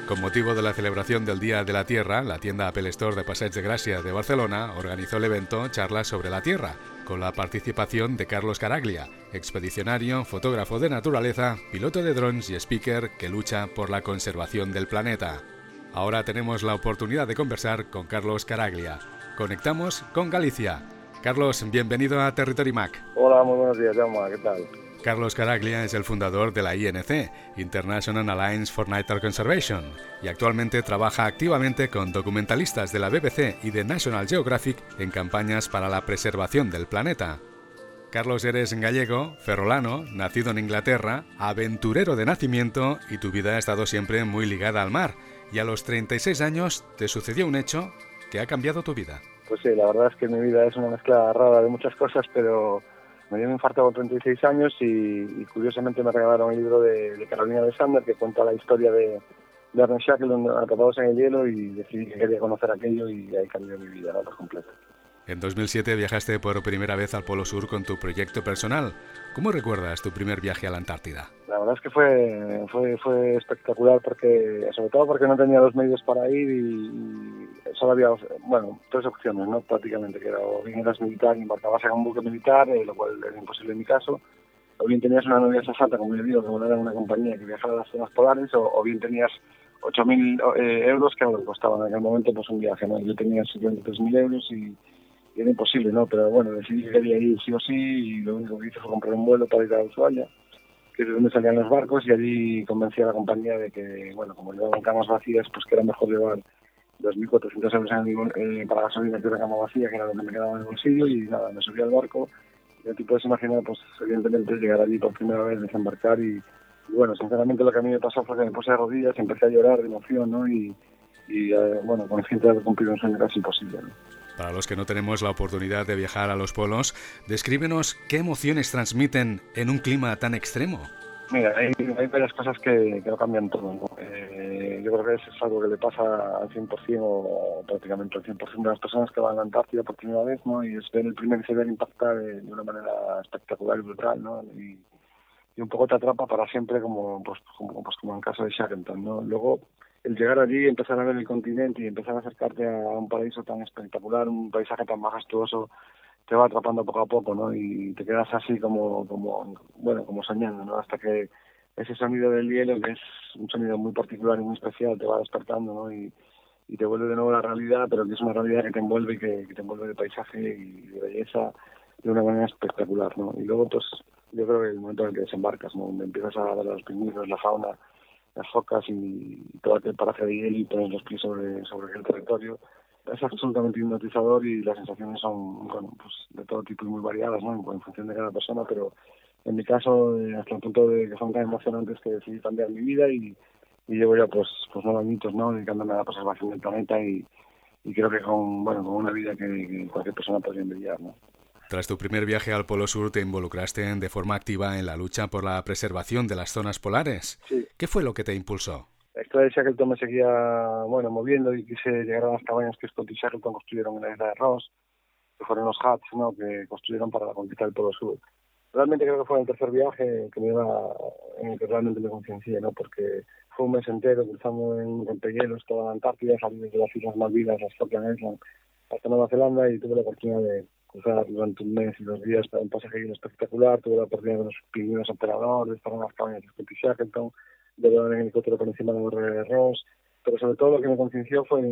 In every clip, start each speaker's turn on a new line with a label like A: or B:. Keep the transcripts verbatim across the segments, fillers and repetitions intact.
A: Con motivo de la celebración del Día de la Tierra, la tienda Apple Store de Passeig de Gràcia de Barcelona organizó el evento Charlas sobre la Tierra, con la participación de Carlos Caraglia, expedicionario, fotógrafo de naturaleza, piloto de drones y speaker que lucha por la conservación del planeta. Ahora tenemos la oportunidad de conversar con Carlos Caraglia. Conectamos con Galicia. Carlos, bienvenido a Territory Mac.
B: Hola, muy buenos días, Jaume, ¿qué tal?
A: Carlos Caraglia es el fundador de la I N C, International Alliance for Nature Conservation, y actualmente trabaja activamente con documentalistas de la B B C y de National Geographic en campañas para la preservación del planeta. Carlos, eres gallego, ferrolano, nacido en Inglaterra, aventurero de nacimiento y tu vida ha estado siempre muy ligada al mar. Y a los treinta y seis años te sucedió un hecho que ha cambiado tu vida.
B: Pues sí, la verdad es que mi vida es una mezcla rara de muchas cosas, pero me dio un infarto con treinta y seis años y, y curiosamente me regalaron el libro de, de Carolina de Sander que cuenta la historia de, de Ernest Shackleton atrapados en el hielo y decidí que quería conocer aquello y ahí cambió mi vida, ¿no? Por completo.
A: En dos mil siete viajaste por primera vez al Polo Sur con tu proyecto personal. ¿Cómo recuerdas tu primer viaje a la Antártida?
B: La verdad es que fue fue fue espectacular porque, sobre todo porque no tenía los medios para ir y, y solo había, bueno, tres opciones, ¿no? Prácticamente, que era o bien eras militar y embarcabas en un buque militar, eh, lo cual era imposible en mi caso, o bien tenías una novia sensata, como yo digo, que volara en una compañía que viajaba a las zonas polares, o, o bien tenías ocho mil eh, euros, que era lo que costaba en aquel momento pues un viaje, ¿no? Yo tenía setenta y tres mil euros y Y era imposible, ¿no? Pero bueno, decidí que quería ir sí o sí y lo único que hice fue comprar un vuelo para ir a Ushuaia, que es de donde salían los barcos, y allí convencí a la compañía de que, bueno, como llevaban camas vacías, pues que era mejor llevar dos mil cuatrocientos euros en el, eh, para gasolina que una cama vacía, que era lo que me quedaba en el bolsillo, y nada, me subí al barco y el tipo de imaginar, pues evidentemente llegar allí por primera vez, desembarcar y, y bueno, sinceramente lo que a mí me pasó fue que me puse de rodillas y empecé a llorar de emoción, ¿no? Y, y eh, bueno, consciente de haber cumplido un sueño casi imposible, ¿no?
A: Para los que no tenemos la oportunidad de viajar a los polos, descríbenos qué emociones transmiten en un clima tan extremo.
B: Mira, hay, hay varias cosas que, que lo cambian todo, ¿no? Eh, yo creo que eso es algo que le pasa al cien por ciento o prácticamente al cien por ciento de las personas que van a la Antártida por primera vez, ¿no? Y es ver el primer iceberg impactar de, de una manera espectacular y brutal, ¿no? Y, y un poco te atrapa para siempre, como pues como, pues como en el caso de Shackleton, ¿no? Luego, el llegar allí, empezar a ver el continente y empezar a acercarte a un paraíso tan espectacular, un paisaje tan majestuoso, te va atrapando poco a poco, ¿no? Y te quedas así como, como bueno, como soñando, ¿no? Hasta que ese sonido del hielo, que es un sonido muy particular y muy especial, te va despertando, ¿no? Y, y te vuelve de nuevo a la realidad, pero que es una realidad que te envuelve y que, que te envuelve de paisaje y de belleza de una manera espectacular, ¿no? Y luego, pues, yo creo que el momento en el que desembarcas, ¿no? Donde empiezas a ver los pingüinos, la fauna, las focas y todo aquel paraje de hielo y pones los pies sobre, sobre el territorio, es absolutamente hipnotizador y las sensaciones son, bueno, pues de todo tipo y muy variadas, ¿no? En función de cada persona, pero en mi caso, eh, hasta el punto de que son tan emocionantes que decidí cambiar mi vida y, y llevo ya pues, pues nueve añitos, ¿no? Dedicándome a la preservación del planeta y, y creo que con, bueno, con una vida que, que cualquier persona podría envidiar, ¿no?
A: Tras tu primer viaje al Polo Sur te involucraste de forma activa en la lucha por la preservación de las zonas polares.
B: Sí.
A: ¿Qué fue lo que te impulsó?
B: La historia de Shackleton me seguía, bueno, moviendo y quise llegar a las cabañas que Scott y Shackleton construyeron en la isla de Ross, que fueron los huts, ¿no? Que construyeron para la conquista del Polo Sur. Realmente creo que fue el tercer viaje que me iba, en el que realmente me conciencié, ¿no? Porque fue un mes entero cruzando en rompehielos toda la Antártida, saliendo de las Islas Malvinas, las Falkland Islands, hasta Nueva Zelanda, y tuve la oportunidad de cruzar durante un mes y dos días para un pasaje espectacular. Tuve la oportunidad de ver los pingüinos emperadores, de estar en las cabañas de Scott y Shackleton, de volar en helicóptero por encima de la torre de Ross, pero sobre todo lo que me conciencia fue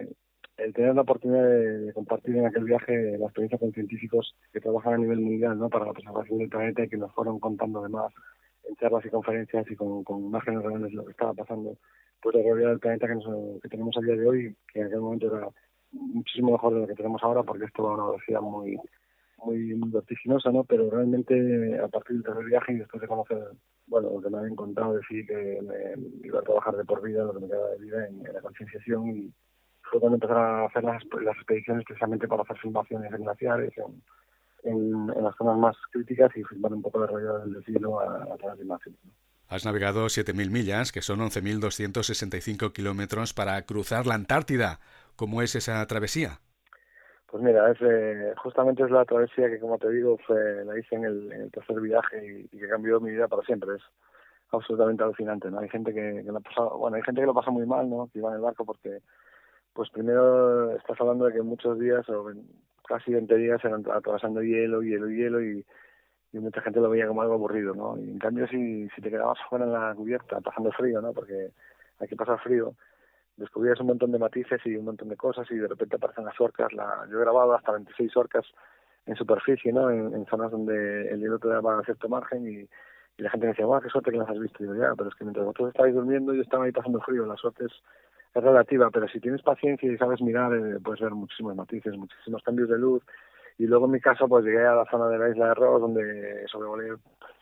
B: el tener la oportunidad de compartir en aquel viaje la experiencia con científicos que trabajan a nivel mundial, ¿no? Para la preservación del planeta y que nos fueron contando además en charlas y conferencias y con, con imágenes reales de lo que estaba pasando, pues la realidad del planeta que, nos, que tenemos a día de hoy, que en aquel momento era muchísimo mejor de lo que tenemos ahora, porque esto va a una velocidad muy muy, muy vertiginosa, ¿no? Pero realmente a partir del tercer viaje y después de conocer, bueno, lo que me habían contado, decir que me iba a trabajar de por vida, lo que me quedaba de vida en, en la concienciación, y fue cuando empecé a hacer las, las expediciones precisamente para hacer filmaciones en glaciares, en, en, en las zonas más críticas y filmar un poco la realidad del deshielo a, a través de imágenes, ¿no?
A: Has navegado siete mil millas, que son once mil doscientos sesenta y cinco kilómetros, para cruzar la Antártida. ¿Cómo es esa travesía?
B: Pues mira, es, eh, justamente es la travesía que, como te digo, fue, la hice en el, en el tercer viaje y, y que cambió mi vida para siempre. Es absolutamente alucinante, ¿no? Hay gente que, que lo ha pasado, bueno, hay gente que lo pasa muy mal, ¿no? Que iba en el barco porque, pues primero estás hablando de que muchos días o casi veinte días eran atravesando hielo, hielo, hielo y, y mucha gente lo veía como algo aburrido, ¿no? Y en cambio si, si te quedabas fuera en la cubierta pasando frío, ¿no? Porque hay que pasar frío, descubrías un montón de matices y un montón de cosas y de repente aparecen las orcas. La, yo he grabado hasta veintiséis orcas en superficie, ¿no? En, en zonas donde el hielo te daba cierto margen y, y la gente me decía, guau, qué suerte que las has visto. Y yo, ya, pero es que mientras vosotros estabais durmiendo yo estaba ahí pasando frío. La suerte es, es relativa, pero si tienes paciencia y sabes mirar, eh, puedes ver muchísimos matices, muchísimos cambios de luz. Y luego en mi caso, pues llegué a la zona de la isla de Ross, donde sobrevolé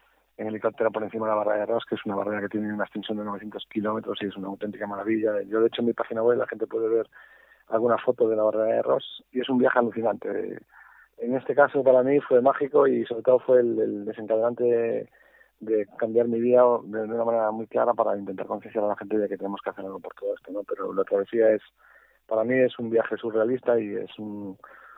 B: en helicóptero por encima de la barrera de Ross, que es una barrera que tiene una extensión de novecientos kilómetros y es una auténtica maravilla. Yo, de hecho, en mi página web la gente puede ver alguna foto de la barrera de Ross y es un viaje alucinante. En este caso, para mí, fue mágico y sobre todo fue el, el desencadenante de, de cambiar mi vida de una manera muy clara para intentar concienciar a la gente de que tenemos que hacer algo por todo esto, ¿no? Pero la travesía es, para mí, es un viaje surrealista y es un,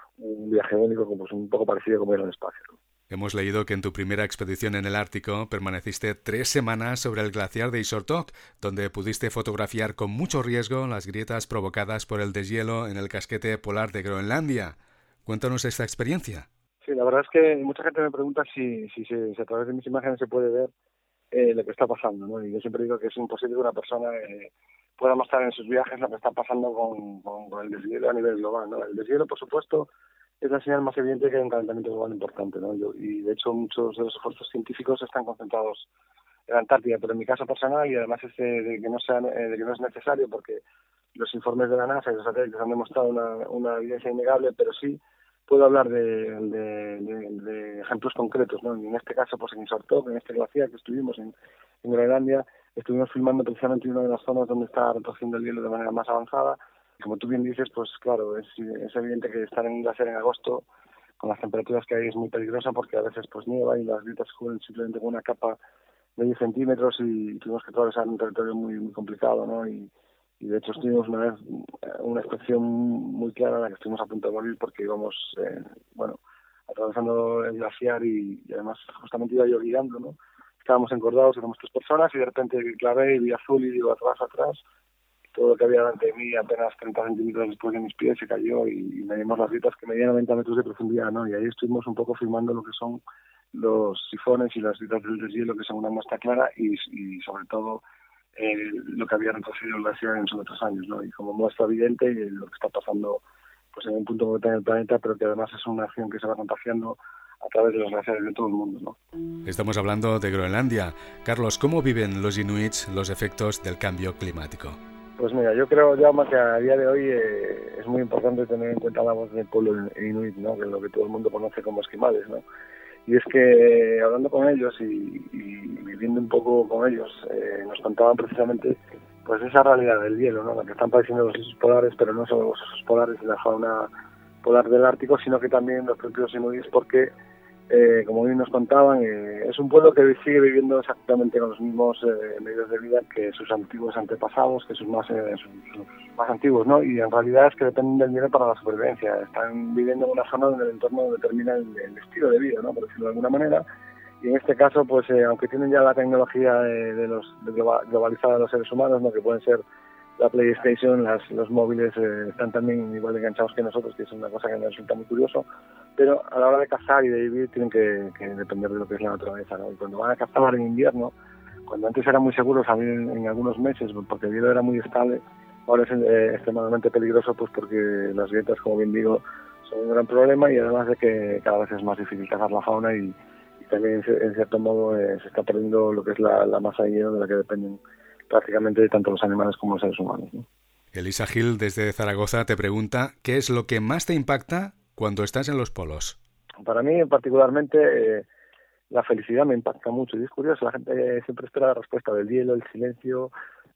B: un viaje único, como es un poco parecido como ir al espacio, ¿no?
A: Hemos leído que en tu primera expedición en el Ártico permaneciste tres semanas sobre el glaciar de Isortok, donde pudiste fotografiar con mucho riesgo las grietas provocadas por el deshielo en el casquete polar de Groenlandia. Cuéntanos esta experiencia.
B: Sí, la verdad es que mucha gente me pregunta si, si, si, si a través de mis imágenes se puede ver eh, lo que está pasando, ¿no? Y yo siempre digo que es imposible que una persona eh, pueda mostrar en sus viajes lo que está pasando con, con, con el deshielo a nivel global, ¿no? El deshielo, por supuesto, es la señal más evidente que hay un calentamiento global importante, ¿no? Yo, y de hecho muchos de los esfuerzos científicos están concentrados en la Antártida, pero en mi caso personal, y además es de, de que no sea de que no es necesario, porque los informes de la NASA y los satélites han demostrado una, una evidencia innegable, pero sí puedo hablar de, de, de, de ejemplos concretos, ¿no? Y en este caso, pues en Isortok, en este glaciar que estuvimos en, en Groenlandia, estuvimos filmando precisamente una de las zonas donde está retrocediendo el hielo de manera más avanzada. Como tú bien dices, pues claro, es, es evidente que estar en un glaciar en agosto con las temperaturas que hay es muy peligroso porque a veces pues nieva y las grietas cubren simplemente con una capa de diez centímetros y tuvimos que atravesar un territorio muy muy complicado, ¿no? Y, y de hecho estuvimos una vez una estación muy clara en la que estuvimos a punto de morir porque íbamos, eh, bueno, atravesando el glaciar y, y además justamente iba yo guiando, ¿no? Estábamos encordados, éramos tres personas y de repente clavé y vi azul y digo atrás, atrás. Todo lo que había delante de mí, apenas treinta centímetros después de mis pies, se cayó y, y medimos las grietas que medían noventa metros de profundidad, ¿no? Y ahí estuvimos un poco filmando lo que son los sifones y las grietas del deshielo, que son una muestra clara, y, y sobre todo eh, lo que había retrocedido el glaciar en los otros años, ¿no? Y como muestra evidente eh, lo que está pasando pues en un punto concreto en el planeta, pero que además es una acción que se va contagiando a través de los glaciares de todo el mundo, ¿no?
A: Estamos hablando de Groenlandia. Carlos, ¿cómo viven los inuits los efectos del cambio climático?
B: Pues mira, yo creo, Jaume, que a día de hoy eh, es muy importante tener en cuenta la voz del pueblo inuit, ¿no? Que es lo que todo el mundo conoce como esquimales, ¿no? Y es que hablando con ellos y, y viviendo un poco con ellos, eh, nos contaban precisamente pues esa realidad del hielo, ¿no? La que están padeciendo los osos polares, pero no solo los osos polares y la fauna polar del Ártico, sino que también los propios inuits, porque Eh, como bien nos contaban, eh, es un pueblo que sigue viviendo exactamente con los mismos eh, medios de vida que sus antiguos antepasados, que sus más eh, sus, sus más antiguos, ¿no? Y en realidad es que dependen del hielo para la supervivencia. Están viviendo en una zona donde el entorno determina el, el estilo de vida, ¿no? Por decirlo de alguna manera. Y en este caso, pues eh, aunque tienen ya la tecnología de, de los de globalizada de los seres humanos, ¿no? Que pueden ser la PlayStation, las, los móviles eh, están también igual de enganchados que nosotros, que es una cosa que me resulta muy curioso, pero a la hora de cazar y de vivir tienen que, que depender de lo que es la naturaleza, ¿no? Y cuando van a cazar en invierno, cuando antes era muy seguro salir en, en algunos meses porque el hielo era muy estable, ahora es eh, extremadamente peligroso pues porque las grietas, como bien digo, son un gran problema y además de que cada vez es más difícil cazar la fauna y, y también en cierto modo eh, se está perdiendo lo que es la, la masa de hielo de la que dependen prácticamente tanto los animales como los seres humanos, ¿no?
A: Elisa Gil, desde Zaragoza, te pregunta ¿qué es lo que más te impacta cuando estás en los polos?
B: Para mí, particularmente, eh, la felicidad me impacta mucho. Y es curioso, la gente siempre espera la respuesta del hielo, el silencio,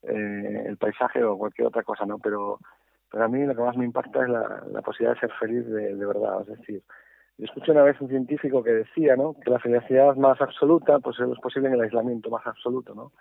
B: eh, el paisaje o cualquier otra cosa, ¿no? Pero, pero a mí lo que más me impacta es la, la posibilidad de ser feliz de, de verdad. Es decir, yo escuché una vez un científico que decía, ¿no?, que la felicidad más absoluta pues es posible en el aislamiento más absoluto, ¿no?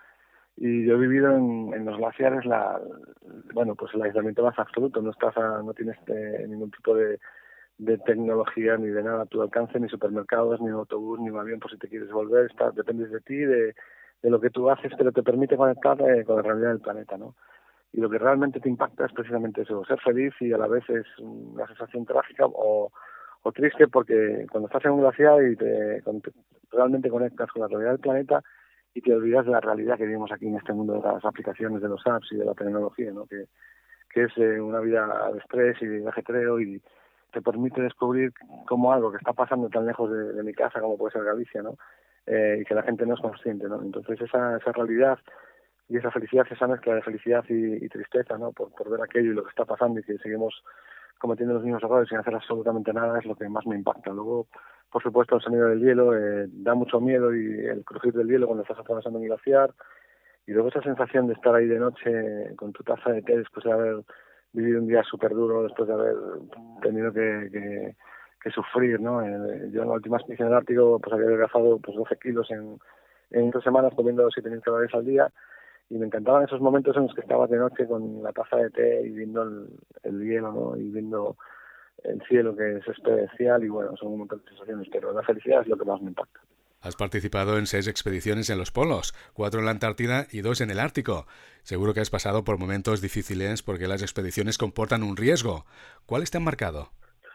B: Y yo he vivido en, en los glaciares la bueno pues el aislamiento más absoluto, no estás a, no tienes eh, ningún tipo de, de tecnología ni de nada a tu alcance, ni supermercados, ni autobús, ni un avión por si te quieres volver, estás, dependes de ti, de, de lo que tú haces, pero te permite conectar eh, con la realidad del planeta, ¿no? Y lo que realmente te impacta es precisamente eso, ser feliz y a la vez es una sensación trágica o, o triste, porque cuando estás en un glaciar y te, cuando te realmente conectas con la realidad del planeta y te olvidas de la realidad que vivimos aquí en este mundo de las aplicaciones, de los apps y de la tecnología, ¿no? Que, que es eh, una vida de estrés y de ajetreo, y te permite descubrir cómo algo que está pasando tan lejos de, de mi casa como puede ser Galicia, ¿no? Eh, y que la gente no es consciente, ¿no? Entonces esa, esa realidad y esa felicidad, esa mezcla de felicidad y, y tristeza, ¿no? Por, por ver aquello y lo que está pasando y que seguimos cometiendo los mismos errores sin hacer absolutamente nada, es lo que más me impacta. Luego, por supuesto, el sonido del hielo eh, da mucho miedo, y el crujir del hielo cuando estás atravesando un glaciar, y luego esa sensación de estar ahí de noche con tu taza de té después de haber vivido un día súper duro, después de haber tenido que, que, que sufrir, ¿no? Eh, yo en la última expedición del Ártico pues había adelgazado pues doce kilos en, en dos semanas comiendo siete mil calorías al día, y me encantaban esos momentos en los que estabas de noche con la taza de té y viendo el, el hielo, ¿no? Y viendo el cielo, que es especial, y bueno, son un montón de sensaciones, pero la felicidad es lo que más me impacta.
A: Has participado en seis expediciones en los polos, cuatro en la Antártida y dos en el Ártico. Seguro que has pasado por momentos difíciles porque las expediciones comportan un riesgo. ¿Cuáles te han marcado?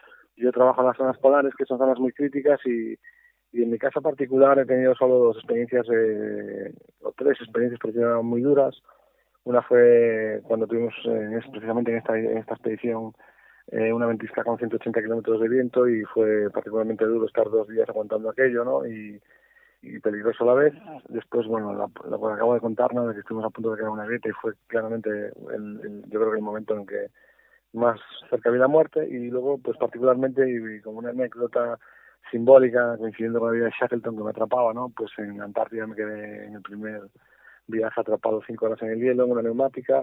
B: Yo trabajo en las zonas polares, que son zonas muy críticas, y Y en mi caso particular he tenido solo dos experiencias, eh, o tres experiencias precisamente muy duras. Una fue cuando tuvimos, eh, precisamente en esta, en esta expedición, eh, una ventisca con ciento ochenta kilómetros de viento, y fue particularmente duro estar dos días aguantando aquello, ¿no? Y, y peligroso a la vez. Después, bueno, la, la que acabo de contar, ¿no? De que estuvimos a punto de caer una grieta, y fue claramente, el, el, yo creo que el momento en que más cerca vi la muerte. Y luego, pues particularmente, y, y como una anécdota simbólica, coincidiendo con la vida de Shackleton, que me atrapaba, ¿no? Pues en Antártida me quedé en el primer viaje atrapado cinco horas en el hielo, en una neumática,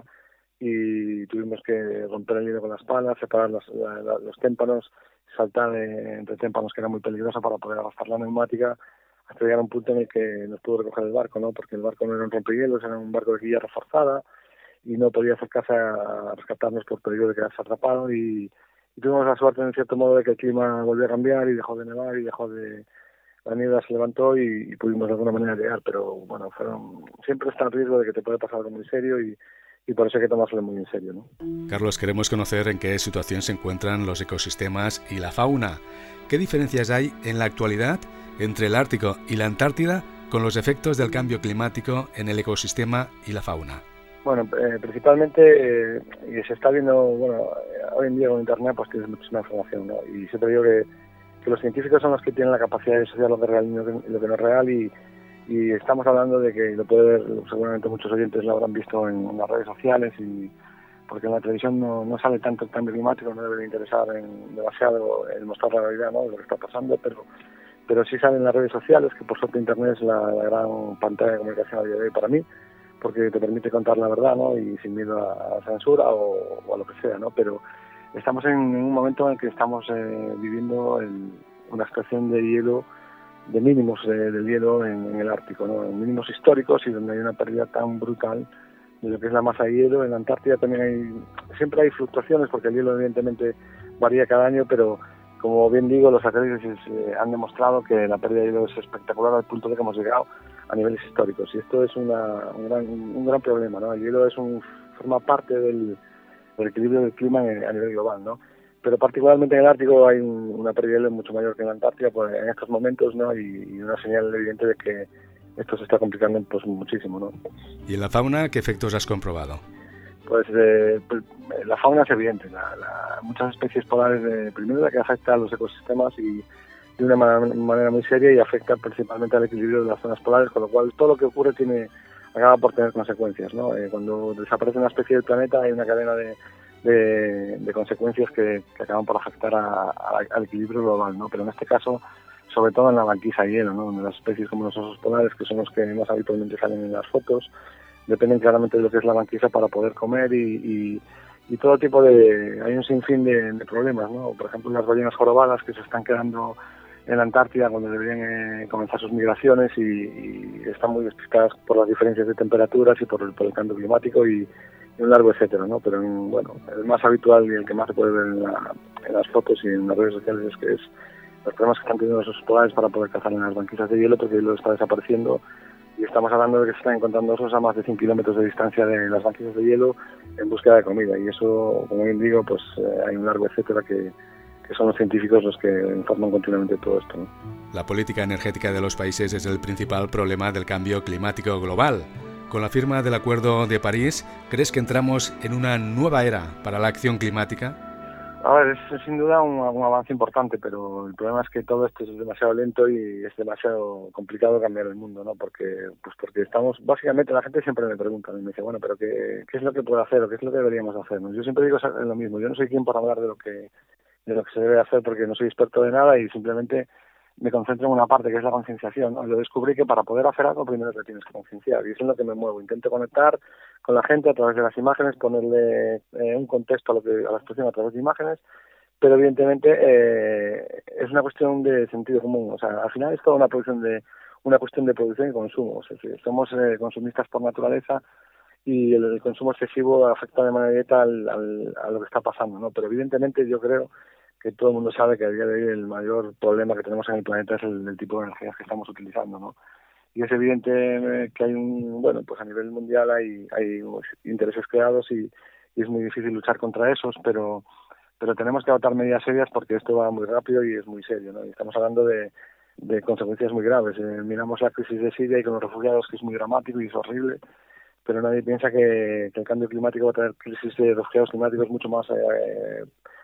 B: y tuvimos que romper el hielo con las palas, separar los, la, la, los témpanos, saltar de, entre témpanos, que era muy peligroso, para poder arrastrar la neumática, hasta llegar a un punto en el que nos pudo recoger el barco, ¿no? Porque el barco no era un rompehielos, era un barco de quilla reforzada, y no podía acercarse a rescatarnos por peligro de quedarse atrapado, y Y tuvimos la suerte, en cierto modo, de que el clima volvió a cambiar y dejó de nevar y dejó de... La niebla se levantó y, y pudimos de alguna manera llegar, pero bueno, fueron siempre está el riesgo de que te puede pasar algo muy serio, y, y por eso hay que tomárselo muy en serio, ¿no?
A: Carlos, queremos conocer en qué situación se encuentran los ecosistemas y la fauna. ¿Qué diferencias hay en la actualidad entre el Ártico y la Antártida con los efectos del cambio climático en el ecosistema y la fauna?
B: Bueno, eh, principalmente, eh, y se está viendo, bueno, hoy en día con Internet pues tienes muchísima información, ¿no? Y siempre digo que, que los científicos son los que tienen la capacidad de asociar lo que es real y lo que, lo que no es real, y, y estamos hablando de que lo puede ver, seguramente muchos oyentes lo habrán visto en, en las redes sociales, y porque en la televisión no, no sale tanto el cambio climático, no debe interesar en demasiado el mostrar la realidad, ¿no?, de lo que está pasando, pero pero sí salen en las redes sociales, que por suerte Internet es la, la gran pantalla de comunicación a día de hoy para mí, porque te permite contar la verdad, ¿no?, y sin miedo a, a censura o, o a lo que sea, ¿no? Pero estamos en, en un momento en el que estamos eh, viviendo el, una extracción de hielo, de mínimos eh, del hielo en, en el Ártico, ¿no?, en mínimos históricos, y donde hay una pérdida tan brutal de lo que es la masa de hielo. En la Antártida también hay, siempre hay fluctuaciones, porque el hielo evidentemente varía cada año, pero como bien digo, los satélites eh, han demostrado que la pérdida de hielo es espectacular, al punto de que hemos llegado a niveles históricos, y esto es una, un, gran, un gran problema, ¿no? El hielo es un, forma parte del, del equilibrio del clima a nivel global, ¿no? Pero particularmente en el Ártico hay un, una pérdida de hielo mucho mayor que en la Antártida, pues, en estos momentos, ¿no? Y, y una señal evidente de que esto se está complicando pues muchísimo, ¿no?
A: ¿Y en la fauna qué efectos has comprobado?
B: Pues, eh, pues la fauna es evidente, la, la, muchas especies polares, eh, primero la que afecta a los ecosistemas y de una manera, manera muy seria, y afecta principalmente al equilibrio de las zonas polares, con lo cual todo lo que ocurre tiene acaba por tener consecuencias, ¿no? Eh, cuando desaparece una especie del planeta hay una cadena de, de, de consecuencias que, que acaban por afectar a, a, al equilibrio global, ¿no? Pero en este caso, sobre todo en la banquisa de hielo, ¿no?, donde las especies como los osos polares, que son los que más habitualmente salen en las fotos, dependen claramente de lo que es la banquisa para poder comer, y, y, y todo tipo de... hay un sinfín de, de problemas, ¿no? Por ejemplo, las ballenas jorobadas, que se están quedando en la Antártida cuando deberían eh, comenzar sus migraciones, y, y están muy despistadas por las diferencias de temperaturas y por el, por el cambio climático, y, y un largo etcétera, ¿no? Pero bueno, el más habitual y el que más se puede ver en, la, en las fotos y en las redes sociales es que es los problemas que están teniendo los osos polares para poder cazar en las banquisas de hielo, porque el hielo está desapareciendo y estamos hablando de que se están encontrando osos a más de cien kilómetros de distancia de las banquisas de hielo en búsqueda de comida, y eso, como bien digo, pues eh, hay un largo etcétera que, que son los científicos los que informan continuamente todo esto, ¿no?
A: La política energética de los países es el principal problema del cambio climático global. Con la firma del Acuerdo de París, ¿crees que entramos en una nueva era para la acción climática?
B: A ver, es sin duda un, un avance importante, pero el problema es que todo esto es demasiado lento y es demasiado complicado cambiar el mundo, ¿no? Porque pues porque estamos, básicamente la gente siempre me pregunta, y me dice, bueno, pero ¿qué, qué es lo que puedo hacer o qué es lo que deberíamos hacer, ¿no? Yo siempre digo lo mismo, yo no soy quien para hablar de lo que de lo que se debe hacer porque no soy experto de nada y simplemente me concentro en una parte que es la concienciación, ¿no? Yo descubrí que para poder hacer algo primero te tienes que concienciar y eso es en lo que me muevo. Intento conectar con la gente a través de las imágenes, ponerle eh, un contexto a lo que a la expresión a través de imágenes, pero evidentemente eh, es una cuestión de sentido común. O sea, al final es toda una producción de una cuestión de producción y consumo. O sea, si somos eh, consumistas por naturaleza y el, el consumo excesivo afecta de manera directa al, al, a lo que está pasando, ¿no? Pero evidentemente yo creo que todo el mundo sabe que a día de hoy el mayor problema que tenemos en el planeta es el, el tipo de energías que estamos utilizando, ¿no? Y es evidente que hay un, bueno, pues a nivel mundial hay, hay intereses creados y, y es muy difícil luchar contra esos, pero pero tenemos que adoptar medidas serias porque esto va muy rápido y es muy serio, ¿no? Y estamos hablando de, de consecuencias muy graves. Eh, miramos la crisis de Siria y con los refugiados, que es muy dramático y es horrible, pero nadie piensa que, que el cambio climático va a traer crisis de refugiados climáticos mucho más eh,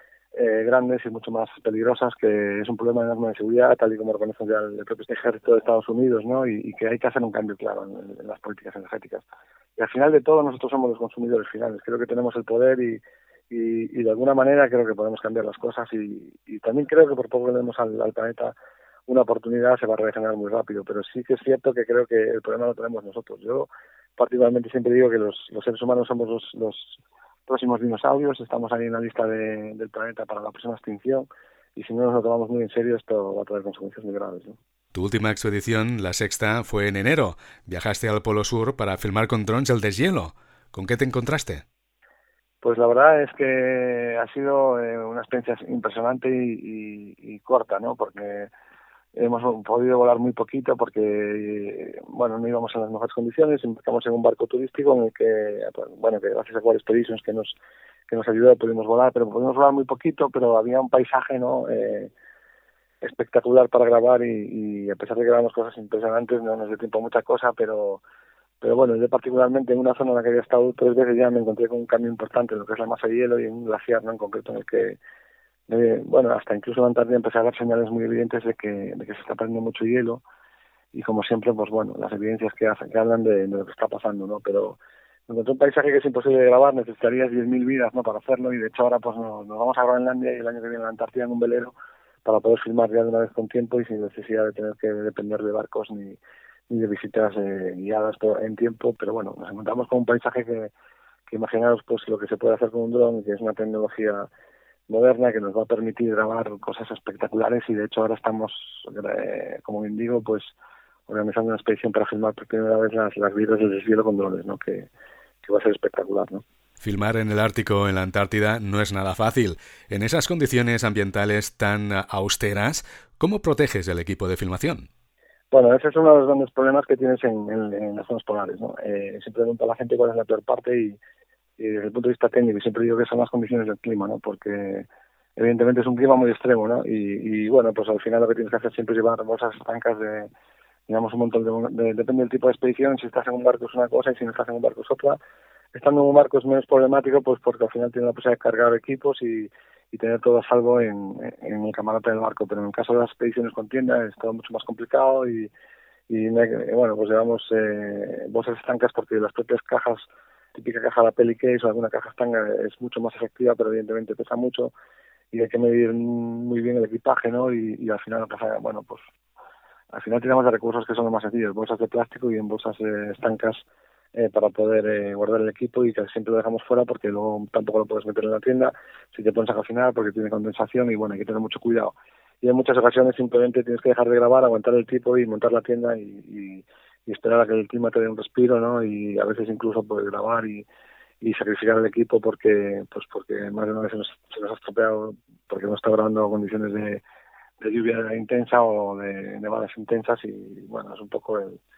B: eh, grandes y mucho más peligrosas, que es un problema enorme de seguridad, tal y como reconoce ya el propio ejército de Estados Unidos, ¿no? Y, y que hay que hacer un cambio claro en, en las políticas energéticas. Y al final de todo nosotros somos los consumidores finales. Creo que tenemos el poder y, y, y de alguna manera creo que podemos cambiar las cosas y, y también creo que por poco que le demos al, al planeta una oportunidad se va a regenerar muy rápido, pero sí que es cierto que creo que el problema lo tenemos nosotros. Yo particularmente siempre digo que los, los seres humanos somos los, los próximos dinosaurios, estamos ahí en la lista de, del planeta para la próxima extinción y si no nos lo tomamos muy en serio esto va a traer consecuencias muy graves, ¿no?
A: Tu última expedición, la sexta, fue en enero. Viajaste al Polo Sur para filmar con drones el deshielo. ¿Con qué te encontraste?
B: Pues la verdad es que ha sido eh, una experiencia impresionante y, y, y corta, ¿no? Porque hemos podido volar muy poquito porque, bueno, no íbamos en las mejores condiciones, embarcamos en un barco turístico en el que, bueno, que gracias a World Expeditions que nos que nos ayudó pudimos volar, pero pudimos volar muy poquito, pero había un paisaje, ¿no?, eh, espectacular para grabar y, y a pesar de que grabamos cosas impresionantes no nos dio tiempo a mucha cosa, pero pero bueno, yo particularmente en una zona en la que había estado tres veces ya me encontré con un cambio importante en lo que es la masa de hielo y en un glaciar, ¿no?, en concreto en el que Eh, bueno, hasta incluso en la Antártida empecé a dar señales muy evidentes de que, de que se está perdiendo mucho hielo y como siempre, pues bueno, las evidencias que hacen, que hablan de, de lo que está pasando, ¿no? Pero encontré un paisaje que es imposible de grabar, necesitarías diez mil vidas, ¿no?, para hacerlo y de hecho ahora pues nos, nos vamos a Groenlandia y el año que viene a la Antártida en un velero para poder filmar ya de una vez con tiempo y sin necesidad de tener que depender de barcos ni, ni de visitas eh, guiadas en tiempo, pero bueno, nos encontramos con un paisaje que, que imaginaros pues lo que se puede hacer con un dron, que es una tecnología moderna que nos va a permitir grabar cosas espectaculares y de hecho ahora estamos, eh, como bien digo, pues organizando una expedición para filmar por primera vez las, las vidas del deshielo con drones, ¿no?, que, que va a ser espectacular, ¿no?
A: Filmar en el Ártico, en la Antártida, no es nada fácil. En esas condiciones ambientales tan austeras, ¿cómo proteges el equipo de filmación?
B: Bueno, ese es uno de los grandes problemas que tienes en, en, en las zonas polares, ¿no? Eh, siempre pregunto a la gente cuál es la peor parte y y desde el punto de vista técnico siempre digo que son las condiciones del clima, ¿no?, porque evidentemente es un clima muy extremo, ¿no? Y, y bueno, pues al final lo que tienes que hacer siempre es llevar bolsas estancas de, digamos, un montón de, de, depende del tipo de expedición, si estás en un barco es una cosa y si no estás en un barco es otra. Estando en un barco es menos problemático pues porque al final tienes la posibilidad de cargar equipos y, y tener todo a salvo en, en el camarote del barco, pero en el caso de las expediciones con tienda es todo mucho más complicado y, y bueno, pues llevamos eh, bolsas estancas porque las propias cajas, típica caja de la peli case o alguna caja estanga es mucho más efectiva, pero evidentemente pesa mucho y hay que medir muy bien el equipaje, ¿no? Y, y al final lo que pasa, bueno, pues al final tiramos de recursos que son los más sencillos, bolsas de plástico y en bolsas eh, estancas eh, para poder eh, guardar el equipo y que siempre lo dejamos fuera porque luego tampoco lo puedes meter en la tienda si te pones a cocinar porque tiene condensación y bueno, hay que tener mucho cuidado. Y en muchas ocasiones simplemente tienes que dejar de grabar, aguantar el tipo y montar la tienda y, y y esperar a que el clima te dé un respiro, ¿no? Y a veces incluso pues grabar y, y sacrificar el equipo porque pues porque más de una vez se nos, se nos ha estropeado porque no está grabando condiciones de, de lluvia intensa o de nevadas intensas y bueno, es un poco el,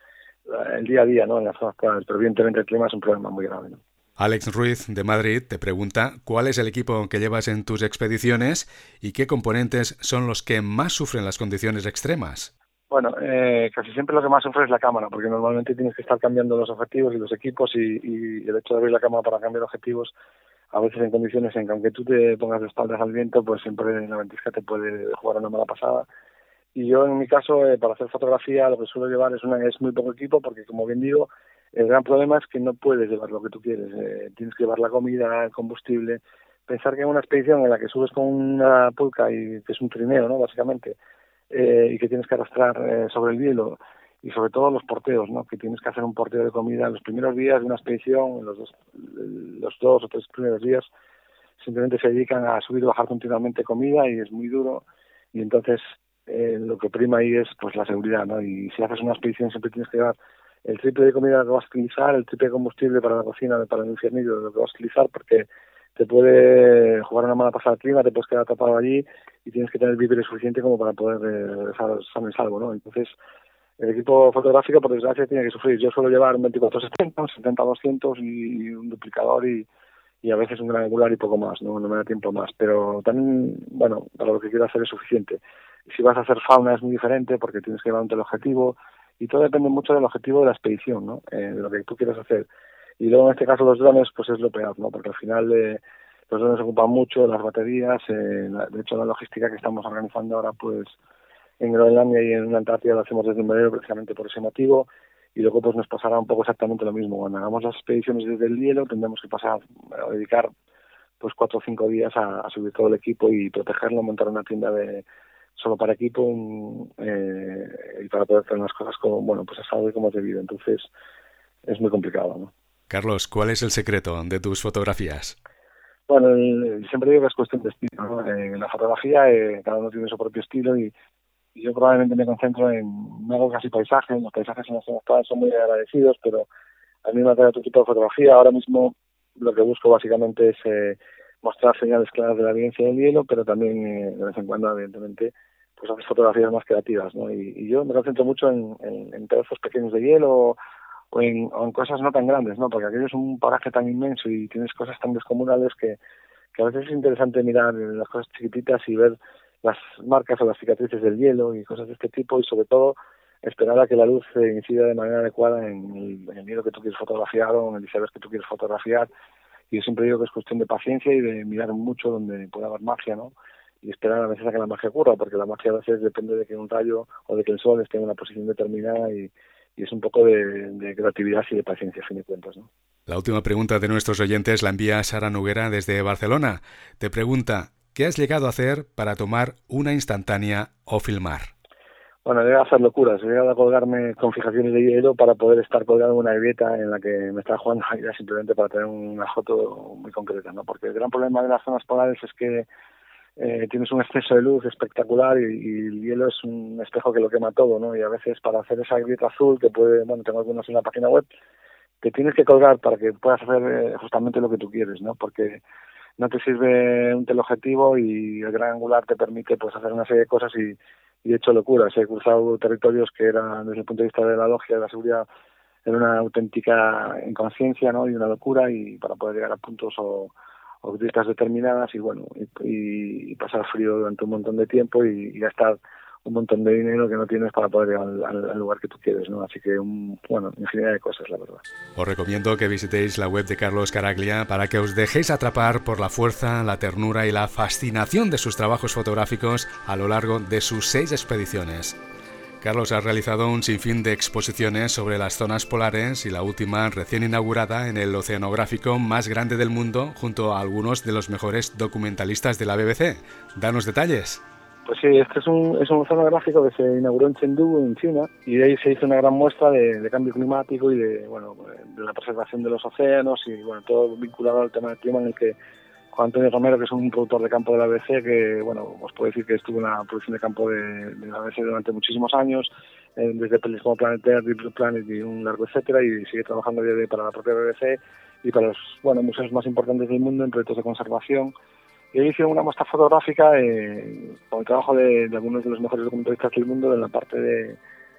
B: el día a día, ¿no? En las zonas polares, pero evidentemente el clima es un problema muy grave, ¿no?
A: Alex Ruiz, de Madrid, te pregunta cuál es el equipo que llevas en tus expediciones y qué componentes son los que más sufren las condiciones extremas.
B: Bueno, eh, casi siempre lo que más sufre es la cámara, porque normalmente tienes que estar cambiando los objetivos y los equipos y, y el hecho de abrir la cámara para cambiar objetivos, a veces en condiciones en que aunque tú te pongas de espaldas al viento, pues siempre la ventisca te puede jugar una mala pasada. Y yo en mi caso, eh, para hacer fotografía, lo que suelo llevar es, una, es muy poco equipo, porque como bien digo, el gran problema es que no puedes llevar lo que tú quieres. Eh, tienes que llevar la comida, el combustible. Pensar que en una expedición en la que subes con una pulca y que es un trineo, ¿no? Básicamente, eh, y que tienes que arrastrar eh, sobre el hielo, y sobre todo los porteos, ¿no? Que tienes que hacer un porteo de comida en los primeros días de una expedición, los dos, los dos o tres primeros días, simplemente se dedican a subir y bajar continuamente comida y es muy duro. Y entonces eh, lo que prima ahí es pues la seguridad, ¿no? Y si haces una expedición siempre tienes que llevar el triple de comida que vas a utilizar, el triple de combustible para la cocina, para el infiernillo, lo que vas a utilizar, porque te puede jugar una mala pasada al clima, te puedes quedar atrapado allí y tienes que tener víveres suficiente como para poder eh, estar sano y salvo, ¿no? Entonces, el equipo fotográfico, por desgracia, tiene que sufrir. Yo suelo llevar un veinticuatro setenta, un setenta doscientos y un duplicador y, y a veces un gran angular y poco más, ¿no? No me da tiempo más, pero también, bueno, para lo que quiero hacer es suficiente. Si vas a hacer fauna es muy diferente porque tienes que llevar un teleobjetivo y todo depende mucho del objetivo de la expedición, ¿no? Eh, de lo que tú quieras hacer. Y luego en este caso los drones, pues es lo peor, ¿no? Porque al final eh, los drones ocupan mucho, las baterías, eh, la, de hecho la logística que estamos organizando ahora, pues en Groenlandia y en la Antártida lo hacemos desde un velero precisamente por ese motivo, y luego pues nos pasará un poco exactamente lo mismo. Cuando hagamos las expediciones desde el hielo tendremos que pasar a dedicar pues cuatro o cinco días a, a subir todo el equipo y protegerlo, montar una tienda de solo para equipo un, eh, y para poder hacer las cosas como, bueno, pues a salvo y como es debido. Entonces es muy complicado, ¿no?
A: Carlos, ¿cuál es el secreto de tus fotografías?
B: Bueno, el, siempre digo que es cuestión de estilo, ¿no? Eh, en la fotografía eh, cada uno tiene su propio estilo y, y yo probablemente me concentro en, no hago casi paisajes, los paisajes en los que son muy agradecidos, pero a mí me atrae otro tipo de fotografía. Ahora mismo lo que busco básicamente es eh, mostrar señales claras de la evidencia del hielo, pero también eh, de vez en cuando, evidentemente, pues hacer fotografías más creativas, ¿no? Y, y yo me concentro mucho en, en, en trozos pequeños de hielo o en, o en cosas no tan grandes, ¿no? Porque aquello es un paraje tan inmenso y tienes cosas tan descomunales que, que a veces es interesante mirar las cosas chiquititas y ver las marcas o las cicatrices del hielo y cosas de este tipo, y sobre todo esperar a que la luz se incida de manera adecuada en el, en el hielo que tú quieres fotografiar o en el iceberg que tú quieres fotografiar. Y yo siempre digo que es cuestión de paciencia y de mirar mucho donde pueda haber magia, ¿no? Y esperar a veces a que la magia ocurra, porque la magia a veces depende de que un rayo o de que el sol esté en una posición determinada y, y es un poco de, de creatividad y de paciencia, a fin de cuentas, ¿no?
A: La última pregunta de nuestros oyentes la envía Sara Noguera desde Barcelona. Te pregunta, ¿qué has llegado a hacer para tomar una instantánea o filmar?
B: Bueno, he llegado a hacer locuras. He llegado a colgarme con fijaciones de hielo para poder estar colgado en una grieta en la que me estaba jugando la vida simplemente para tener una foto muy concreta, ¿no? Porque el gran problema de las zonas polares es que eh, tienes un exceso de luz espectacular y, y el hielo es un espejo que lo quema todo, ¿no? Y a veces para hacer esa grieta azul, que puede, bueno, tengo algunos en la página web, te tienes que colgar para que puedas hacer eh, justamente lo que tú quieres, ¿no? Porque no te sirve un teleobjetivo y el gran angular te permite pues hacer una serie de cosas y, y he hecho locuras. He cruzado territorios que eran, desde el punto de vista de la logia, de la seguridad, era una auténtica inconsciencia, ¿no? Y una locura, y para poder llegar a puntos o, o grietas determinadas y bueno, y, y pasar frío durante un montón de tiempo y, y gastar un montón de dinero que no tienes para poder llegar al, al, al lugar que tú quieres, ¿no? Así que, un, bueno, infinidad de cosas, la verdad.
A: Os recomiendo que visitéis la web de Carlos Caraglia para que os dejéis atrapar por la fuerza, la ternura y la fascinación de sus trabajos fotográficos a lo largo de sus seis expediciones. Carlos ha realizado un sinfín de exposiciones sobre las zonas polares y la última recién inaugurada en el oceanográfico más grande del mundo junto a algunos de los mejores documentalistas de la B B C. Danos detalles.
B: Pues sí, este es un, es un oceanográfico que se inauguró en Chengdu, en China, y de ahí se hizo una gran muestra de, de cambio climático y de, bueno, de la preservación de los océanos y bueno, todo vinculado al tema del clima, en el que Juan Antonio Romero, que es un productor de campo de la B B C, que bueno, os puedo decir que estuvo en la producción de campo de, de la B B C durante muchísimos años, eh, desde pelis como Planet Earth, Deep Blue Planet y un largo etcétera, y sigue trabajando día de hoy para la propia B B C y para los bueno museos más importantes del mundo en proyectos de conservación. Y ahí hicieron una muestra fotográfica eh, con el trabajo de, de algunos de los mejores documentalistas del mundo en la parte de,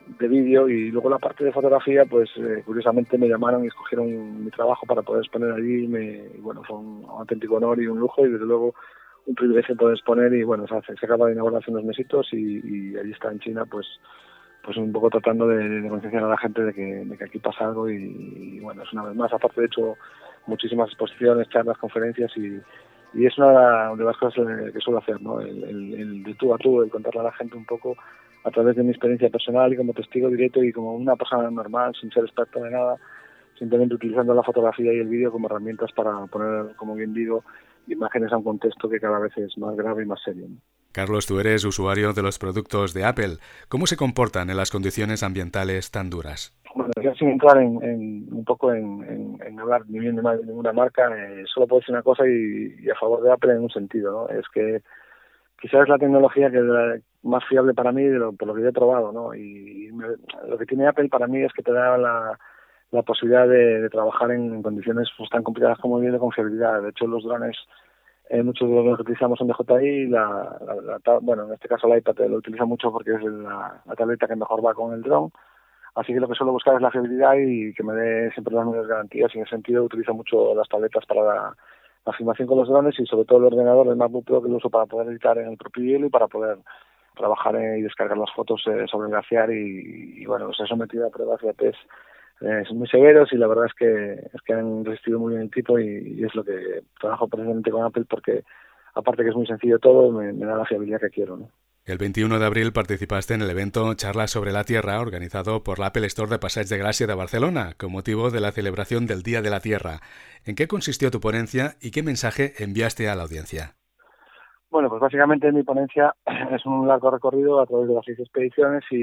B: de vídeo, y luego la parte de fotografía, pues eh, curiosamente me llamaron y escogieron mi trabajo para poder exponer allí, y, me, y bueno, fue un auténtico honor y un lujo, y desde luego un privilegio poder exponer, y bueno, se, se acaba de inaugurar hace unos mesitos, y, y allí está en China, pues pues un poco tratando de, de concienciar a la gente de que, de que aquí pasa algo, y, y bueno, es una vez más, aparte de hecho muchísimas exposiciones, charlas, conferencias, y, y es una de las cosas que suelo hacer, ¿no? El, el, el de tú a tú, el contarle a la gente un poco a través de mi experiencia personal y como testigo directo y como una persona normal, sin ser experto de nada, simplemente utilizando la fotografía y el vídeo como herramientas para poner, como bien digo, imágenes a un contexto que cada vez es más grave y más serio, ¿no?
A: Carlos, tú eres usuario de los productos de Apple. ¿Cómo se comportan en las condiciones ambientales tan duras?
B: Bueno, ya sin entrar en, en un poco en, en, en hablar ni bien ni mal de ninguna marca, eh, solo puedo decir una cosa y, y a favor de Apple en un sentido, ¿no? Es que quizás es la tecnología que es la más fiable para mí de lo, por lo que yo he probado, ¿no? Y, y me, lo que tiene Apple para mí es que te da la, la posibilidad de, de trabajar en, en condiciones pues, tan complicadas como el de confiabilidad. De hecho, los drones, Eh, muchos de los que utilizamos son de J I, la, la, la, bueno, en este caso el iPad lo utiliza mucho porque es la, la tableta que mejor va con el dron, así que lo que suelo buscar es la fiabilidad y que me dé siempre las mejores garantías, y en ese sentido utilizo mucho las tabletas para la, la filmación con los drones, y sobre todo el ordenador, el MacBook Pro, que lo uso para poder editar en el propio hielo y para poder trabajar en, y descargar las fotos eh, sobre el glaciar, y, y bueno, se ha sometido a pruebas y a test Eh, son muy severos, y la verdad es que es que han resistido muy bien el tipo, y, y es lo que trabajo precisamente con Apple, porque aparte que es muy sencillo todo, me, me da la fiabilidad que quiero, ¿no?
A: El veintiuno de abril participaste en el evento Charlas sobre la Tierra, organizado por la Apple Store de Passeig de Gràcia de Barcelona, con motivo de la celebración del Día de la Tierra. ¿En qué consistió tu ponencia y qué mensaje enviaste a la audiencia?
B: Bueno, pues básicamente mi ponencia es un largo recorrido a través de las seis expediciones, y,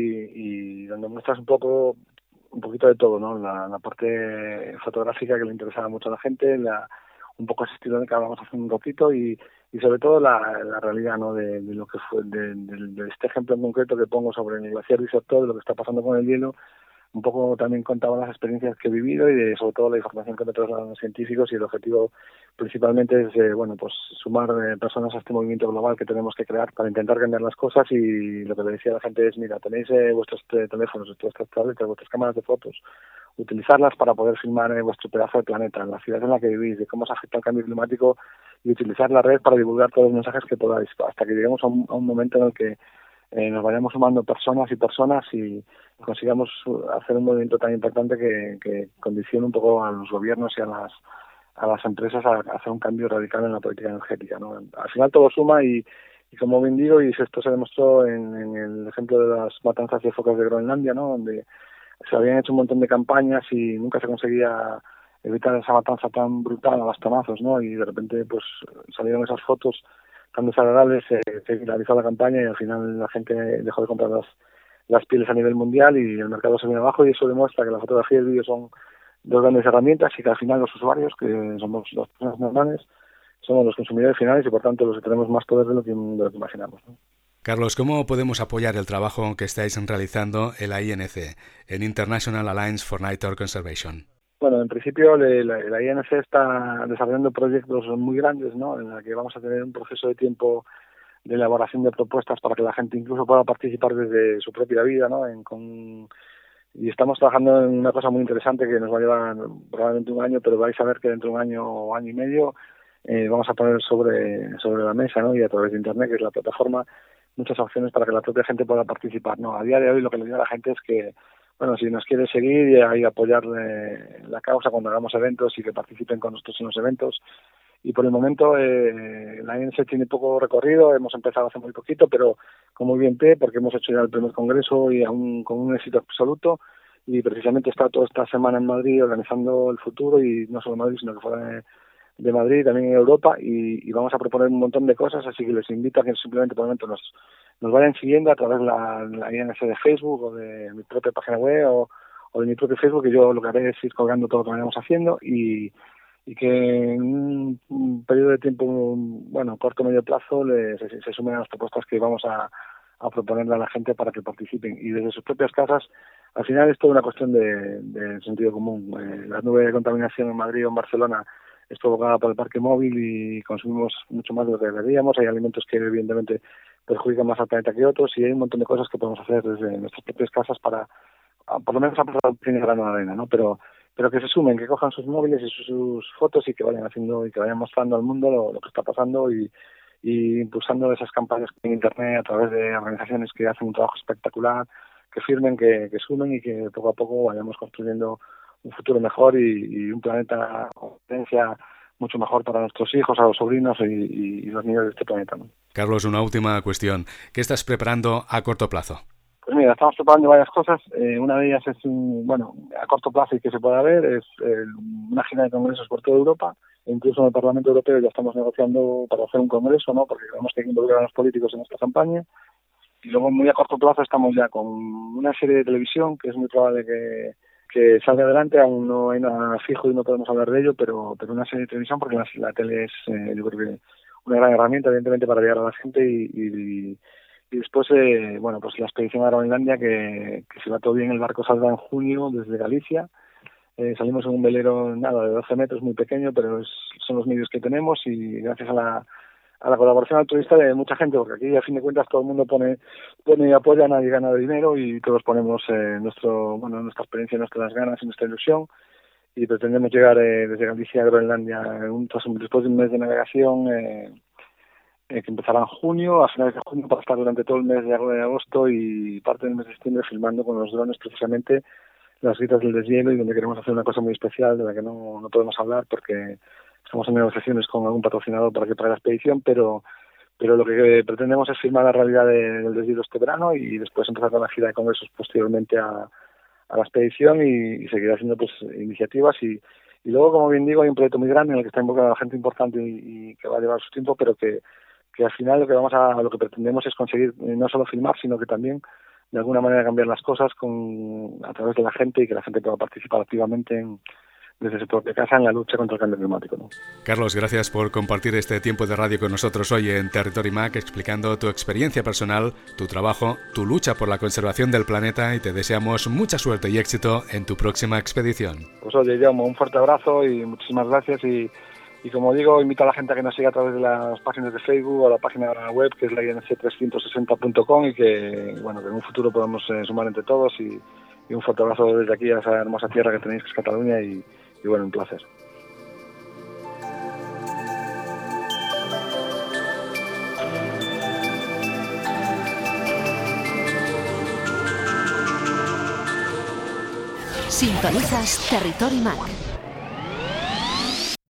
B: y donde muestras un poco un poquito de todo, ¿no? La, la parte fotográfica que le interesaba mucho a la gente, la, un poco ese estilo que hablamos hace un ratito, y, y sobre todo la, la realidad, ¿no? De, de lo que fue, de, de, de este ejemplo en concreto que pongo sobre el glaciar Disertot, de lo que está pasando con el hielo. Un poco también contaba las experiencias que he vivido y de, sobre todo la información que me trasladan los científicos, y el objetivo principalmente es eh, bueno, pues sumar eh, personas a este movimiento global que tenemos que crear para intentar cambiar las cosas. Y lo que le decía a la gente es, mira, tenéis eh, vuestros eh, teléfonos, vuestras tabletas, vuestras cámaras de fotos, utilizarlas para poder filmar eh, vuestro pedazo de planeta, en la ciudad en la que vivís, de cómo se afecta el cambio climático, y utilizar la red para divulgar todos los mensajes que podáis, hasta que lleguemos a un, a un momento en el que Eh, nos vayamos sumando personas y personas y consigamos hacer un movimiento tan importante que, que condicione un poco a los gobiernos y a las a las empresas a, a hacer un cambio radical en la política energética, ¿no? Al final todo suma, y, y como bien digo, y esto se demostró en, en el ejemplo de las matanzas de focas de Groenlandia, ¿no? Donde se habían hecho un montón de campañas y nunca se conseguía evitar esa matanza tan brutal a bastonazos, ¿no? Y de repente pues salieron esas fotos tan desagradables, se, se finalizó la campaña y al final la gente dejó de comprar las, las pieles a nivel mundial y el mercado se viene abajo, y eso demuestra que la fotografía y el vídeo son dos grandes herramientas, y que al final los usuarios, que somos las personas normales, somos los consumidores finales, y por tanto los que tenemos más poder de lo que, de lo que imaginamos, ¿no?
A: Carlos, ¿cómo podemos apoyar el trabajo que estáis realizando en la I N C, en International Alliance for Nature Conservation?
B: Bueno, en principio la, la I N C está desarrollando proyectos muy grandes, ¿no? En la que vamos a tener un proceso de tiempo de elaboración de propuestas para que la gente incluso pueda participar desde su propia vida, ¿no? En, con, y estamos trabajando en una cosa muy interesante que nos va a llevar probablemente un año, pero vais a ver que dentro de un año o año y medio eh, vamos a poner sobre sobre la mesa, ¿no? Y a través de Internet, que es la plataforma, muchas opciones para que la propia gente pueda participar, ¿no? A día de hoy lo que le digo a la gente es que, bueno, si nos quiere seguir y, y apoyar eh, la causa cuando hagamos eventos, y que participen con nosotros en los eventos. Y por el momento eh, la I N C tiene poco recorrido, hemos empezado hace muy poquito, pero con muy bien pie, porque hemos hecho ya el primer congreso y aún con un éxito absoluto, y precisamente he estado toda esta semana en Madrid organizando el futuro, y no solo en Madrid, sino que fuera de, de Madrid, también en Europa, y, y vamos a proponer un montón de cosas, así que les invito a que simplemente por el momento nos nos vayan siguiendo a través de la, la I N C de Facebook o de mi propia página web o, o de mi propio Facebook, que yo lo que haré es ir colgando todo lo que vayamos haciendo, y, y que en un, un periodo de tiempo, bueno, corto o medio plazo, le, se, se sumen a las propuestas que vamos a, a proponerle a la gente para que participen. Y desde sus propias casas, al final es toda una cuestión de, de sentido común. Eh, las nubes de contaminación en Madrid o en Barcelona es provocada por el parque móvil y consumimos mucho más de lo que deberíamos. Hay alimentos que evidentemente perjudican más al planeta que otros y hay un montón de cosas que podemos hacer desde nuestras propias casas para, por lo menos, aportar un pequeño grano de arena, ¿no? Pero pero que se sumen, que cojan sus móviles y sus, sus fotos y que vayan haciendo y que vayan mostrando al mundo lo, lo que está pasando y, y impulsando esas campañas en Internet a través de organizaciones que hacen un trabajo espectacular, que firmen, que, que sumen y que poco a poco vayamos construyendo un futuro mejor y, y un planeta con potencia mucho mejor para nuestros hijos, a los sobrinos y, y, y los niños de este planeta, ¿no?
A: Carlos, una última cuestión. ¿Qué estás preparando a corto plazo?
B: Pues mira, estamos preparando varias cosas. Eh, una de ellas es, un, bueno, a corto plazo y que se pueda ver, es eh, una gira de congresos por toda Europa. E incluso en el Parlamento Europeo ya estamos negociando para hacer un congreso, ¿no? Porque creemos que hay que involucrar a los políticos en esta campaña. Y luego, muy a corto plazo, estamos ya con una serie de televisión que es muy probable que, que salga adelante. Aún no hay nada fijo y no podemos hablar de ello, pero pero una serie de televisión, porque la, la tele es, eh, yo creo que una gran herramienta, evidentemente, para llegar a la gente y... y Y después, eh, bueno, pues la expedición a Groenlandia, que, que si va todo bien, el barco saldrá en junio desde Galicia. Eh, salimos en un velero, nada, de doce metros, muy pequeño, pero es, son los medios que tenemos y gracias a la, a la colaboración altruista de mucha gente, porque aquí, a fin de cuentas, todo el mundo pone pone y apoya, nadie gana dinero y todos ponemos eh, nuestro bueno nuestra experiencia, nuestras ganas y nuestra ilusión. Y pretendemos llegar eh, desde Galicia a Groenlandia un, después de un mes de navegación, eh, Eh, que empezará en junio, a finales de junio, para estar durante todo el mes de agosto y parte del mes de septiembre filmando con los drones precisamente las gritas del deshielo, y donde queremos hacer una cosa muy especial de la que no, no podemos hablar porque estamos en negociaciones con algún patrocinador para que pague la expedición, pero pero lo que pretendemos es filmar la realidad de, del deshielo este verano y después empezar con la gira de congresos posteriormente a, a la expedición y, y seguir haciendo pues iniciativas y y luego, como bien digo, hay un proyecto muy grande en el que está involucrada gente importante y, y que va a llevar su tiempo, pero que que al final lo que vamos a lo que pretendemos es conseguir eh, no solo filmar, sino que también de alguna manera cambiar las cosas con a través de la gente y que la gente pueda participar activamente en, desde su propia casa en la lucha contra el cambio climático, ¿no?
A: Carlos, gracias por compartir este tiempo de radio con nosotros hoy en Territory Mac, explicando tu experiencia personal, tu trabajo, tu lucha por la conservación del planeta, y te deseamos mucha suerte y éxito en tu próxima expedición.
B: Pues oye, Jaume, un fuerte abrazo y muchísimas gracias y Y como digo, invito a la gente a que nos siga a través de las páginas de Facebook o la página web, que es la I N C trescientos sesenta punto com, y que, bueno, que en un futuro podamos eh, sumar entre todos. Y, y un fuerte abrazo desde aquí a esa hermosa tierra que tenéis, que es Cataluña, y, y bueno, un placer.
C: Sintonizas Territory Mac.